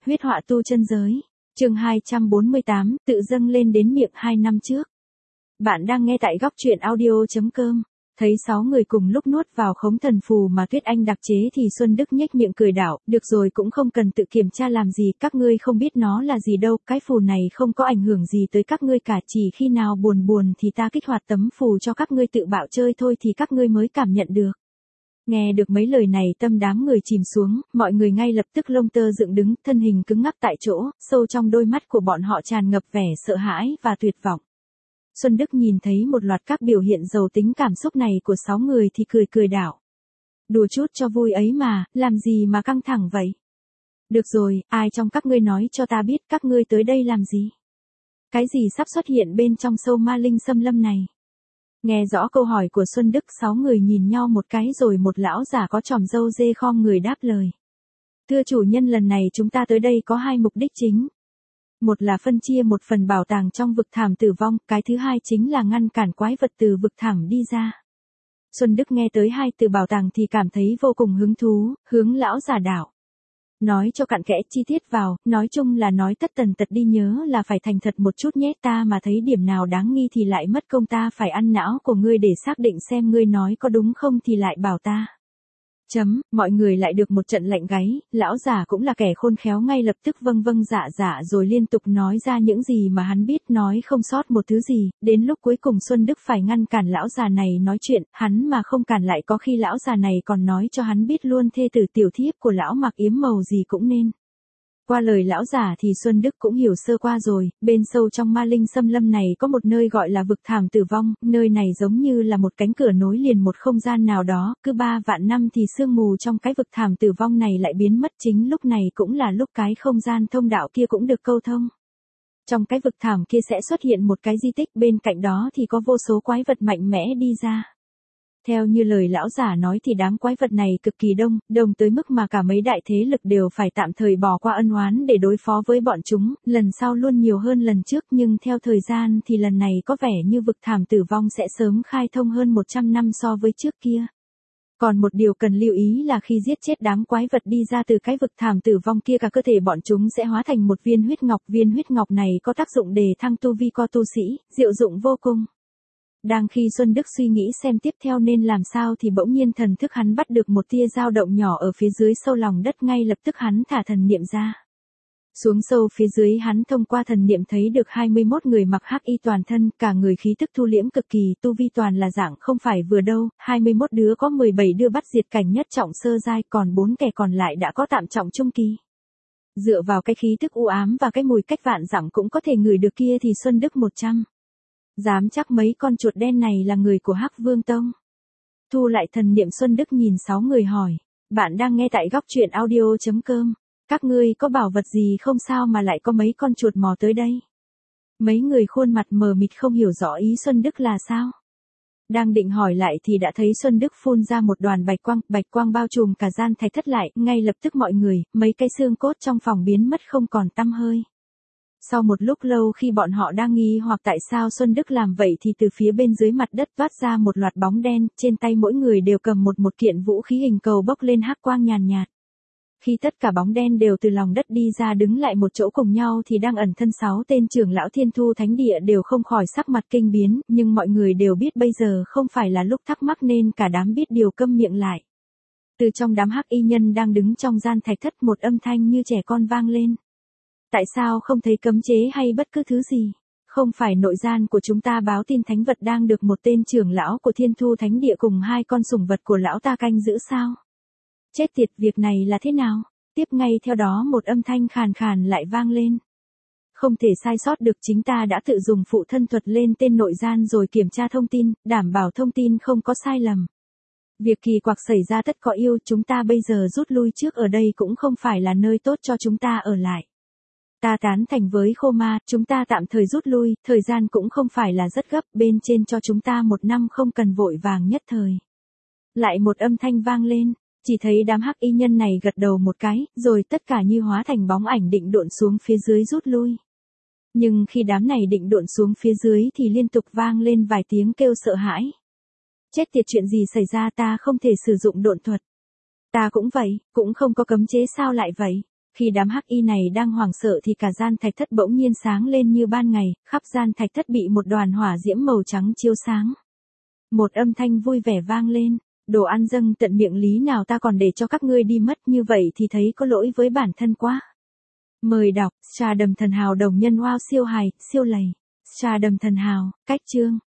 Huyết họa tu chân giới. Chương 248, tự dâng lên đến miệng 2 năm trước. Bạn đang nghe tại góc truyện audio.com. Thấy 6 người cùng lúc nuốt vào khống thần phù mà Tuyết Anh đặc chế thì Xuân Đức nhếch miệng cười đảo, được rồi cũng không cần tự kiểm tra làm gì, các ngươi không biết nó là gì đâu, cái phù này không có ảnh hưởng gì tới các ngươi cả, chỉ khi nào buồn thì ta kích hoạt tấm phù cho các ngươi tự bạo chơi thôi thì các ngươi mới cảm nhận được. Nghe được mấy lời này tâm đám người chìm xuống, mọi người ngay lập tức lông tơ dựng đứng, thân hình cứng ngắc tại chỗ, sâu trong đôi mắt của bọn họ tràn ngập vẻ sợ hãi và tuyệt vọng. Xuân Đức nhìn thấy một loạt các biểu hiện giàu tính cảm xúc này của 6 người thì cười đảo. Đùa chút cho vui ấy mà, làm gì mà căng thẳng vậy? Được rồi, ai trong các ngươi nói cho ta biết các ngươi tới đây làm gì? Cái gì sắp xuất hiện bên trong sâu ma linh xâm lâm này? Nghe rõ câu hỏi của Xuân Đức, 6 người nhìn nhau một cái rồi một lão giả có chòm râu dê khom người đáp lời. Thưa chủ nhân, lần này chúng ta tới đây có 2 mục đích chính. Một là phân chia một phần bảo tàng trong vực thẳm tử vong, cái thứ hai chính là ngăn cản quái vật từ vực thẳm đi ra. Xuân Đức nghe tới 2 từ bảo tàng thì cảm thấy vô cùng hứng thú, hướng lão giả đảo. Nói cho cặn kẽ chi tiết vào, nói chung là nói tất tần tật đi, nhớ là phải thành thật một chút nhé, ta mà thấy điểm nào đáng nghi thì lại mất công ta phải ăn não của ngươi để xác định xem ngươi nói có đúng không thì lại bảo ta. Mọi người lại được một trận lạnh gáy, lão giả cũng là kẻ khôn khéo ngay lập tức vâng dạ rồi liên tục nói ra những gì mà hắn biết, nói không sót một thứ gì, đến lúc cuối cùng Xuân Đức phải ngăn cản lão già này nói chuyện, hắn mà không cản lại có khi lão già này còn nói cho hắn biết luôn thê tử tiểu thiếp của lão mặc yếm màu gì cũng nên. Qua lời lão giả thì Xuân Đức cũng hiểu sơ qua rồi, bên sâu trong ma linh xâm lâm này có một nơi gọi là vực thẳm tử vong, nơi này giống như là một cánh cửa nối liền một không gian nào đó, cứ 3 vạn năm thì sương mù trong cái vực thẳm tử vong này lại biến mất, chính lúc này cũng là lúc cái không gian thông đạo kia cũng được câu thông. Trong cái vực thẳm kia sẽ xuất hiện một cái di tích, bên cạnh đó thì có vô số quái vật mạnh mẽ đi ra. Theo như lời lão giả nói thì đám quái vật này cực kỳ đông tới mức mà cả mấy đại thế lực đều phải tạm thời bỏ qua ân oán để đối phó với bọn chúng, lần sau luôn nhiều hơn lần trước, nhưng theo thời gian thì lần này có vẻ như vực thẳm tử vong sẽ sớm khai thông hơn 100 năm so với trước kia. Còn một điều cần lưu ý là khi giết chết đám quái vật đi ra từ cái vực thẳm tử vong kia, cả cơ thể bọn chúng sẽ hóa thành một viên huyết ngọc này có tác dụng để thăng tu vi của tu sĩ, diệu dụng vô cùng. Đang khi Xuân Đức suy nghĩ xem tiếp theo nên làm sao thì bỗng nhiên thần thức hắn bắt được một tia dao động nhỏ ở phía dưới sâu lòng đất, ngay lập tức hắn thả thần niệm ra. Xuống sâu phía dưới hắn thông qua thần niệm thấy được 21 người mặc hắc y toàn thân, cả người khí tức thu liễm cực kỳ, tu vi toàn là dạng không phải vừa đâu, 21 đứa có 17 đứa bắt diệt cảnh nhất trọng sơ giai, còn 4 kẻ còn lại đã có tạm trọng trung kỳ. Dựa vào cái khí tức u ám và cái mùi cách vạn dặm cũng có thể ngửi được kia thì Xuân Đức 100. Dám chắc mấy con chuột đen này là người của Hắc Vương Tông. Thu lại thần niệm, Xuân Đức nhìn 6 người hỏi. Bạn đang nghe tại góc truyện audio.com. Các ngươi có bảo vật gì không sao mà lại có mấy con chuột mò tới đây? Mấy người khuôn mặt mờ mịt không hiểu rõ ý Xuân Đức là sao. Đang định hỏi lại thì đã thấy Xuân Đức phun ra một đoàn bạch quang bao trùm cả gian thạch thất lại, ngay lập tức mọi người, mấy cái xương cốt trong phòng biến mất không còn tăm hơi. Sau một lúc lâu khi bọn họ đang nghi hoặc tại sao Xuân Đức làm vậy thì từ phía bên dưới mặt đất toát ra một loạt bóng đen, trên tay mỗi người đều cầm một kiện vũ khí hình cầu bốc lên hắc quang nhàn nhạt. Khi tất cả bóng đen đều từ lòng đất đi ra đứng lại một chỗ cùng nhau thì đang ẩn thân 6 tên trưởng lão Thiên Thu Thánh Địa đều không khỏi sắc mặt kinh biến, nhưng mọi người đều biết bây giờ không phải là lúc thắc mắc nên cả đám biết điều câm miệng lại. Từ trong đám hắc y nhân đang đứng trong gian thạch thất, một âm thanh như trẻ con vang lên. Tại sao không thấy cấm chế hay bất cứ thứ gì? Không phải nội gian của chúng ta báo tin thánh vật đang được một tên trưởng lão của Thiên Thu Thánh Địa cùng 2 con sủng vật của lão ta canh giữ sao? Chết tiệt, việc này là thế nào? Tiếp ngay theo đó một âm thanh khàn lại vang lên. Không thể sai sót được, chính ta đã tự dùng phụ thân thuật lên tên nội gian rồi kiểm tra thông tin, đảm bảo thông tin không có sai lầm. Việc kỳ quặc xảy ra tất có yêu, chúng ta bây giờ rút lui trước, ở đây cũng không phải là nơi tốt cho chúng ta ở lại. Ta tán thành với Khô Ma, chúng ta tạm thời rút lui, thời gian cũng không phải là rất gấp, bên trên cho chúng ta 1 năm, không cần vội vàng nhất thời. Lại một âm thanh vang lên, chỉ thấy đám hắc y nhân này gật đầu một cái, rồi tất cả như hóa thành bóng ảnh định độn xuống phía dưới rút lui. Nhưng khi đám này định độn xuống phía dưới thì liên tục vang lên vài tiếng kêu sợ hãi. Chết tiệt, chuyện gì xảy ra, ta không thể sử dụng độn thuật. Ta cũng vậy, cũng không có cấm chế sao lại vậy? Khi đám hắc y này đang hoảng sợ thì cả gian thạch thất bỗng nhiên sáng lên như ban ngày, khắp gian thạch thất bị một đoàn hỏa diễm màu trắng chiếu sáng. Một âm thanh vui vẻ vang lên, đồ ăn dâng tận miệng lý nào ta còn để cho các ngươi đi mất, như vậy thì thấy có lỗi với bản thân quá. Mời đọc, Stardom thần hào đồng nhân wow siêu hài, siêu lầy. Stardom thần hào, cách chương.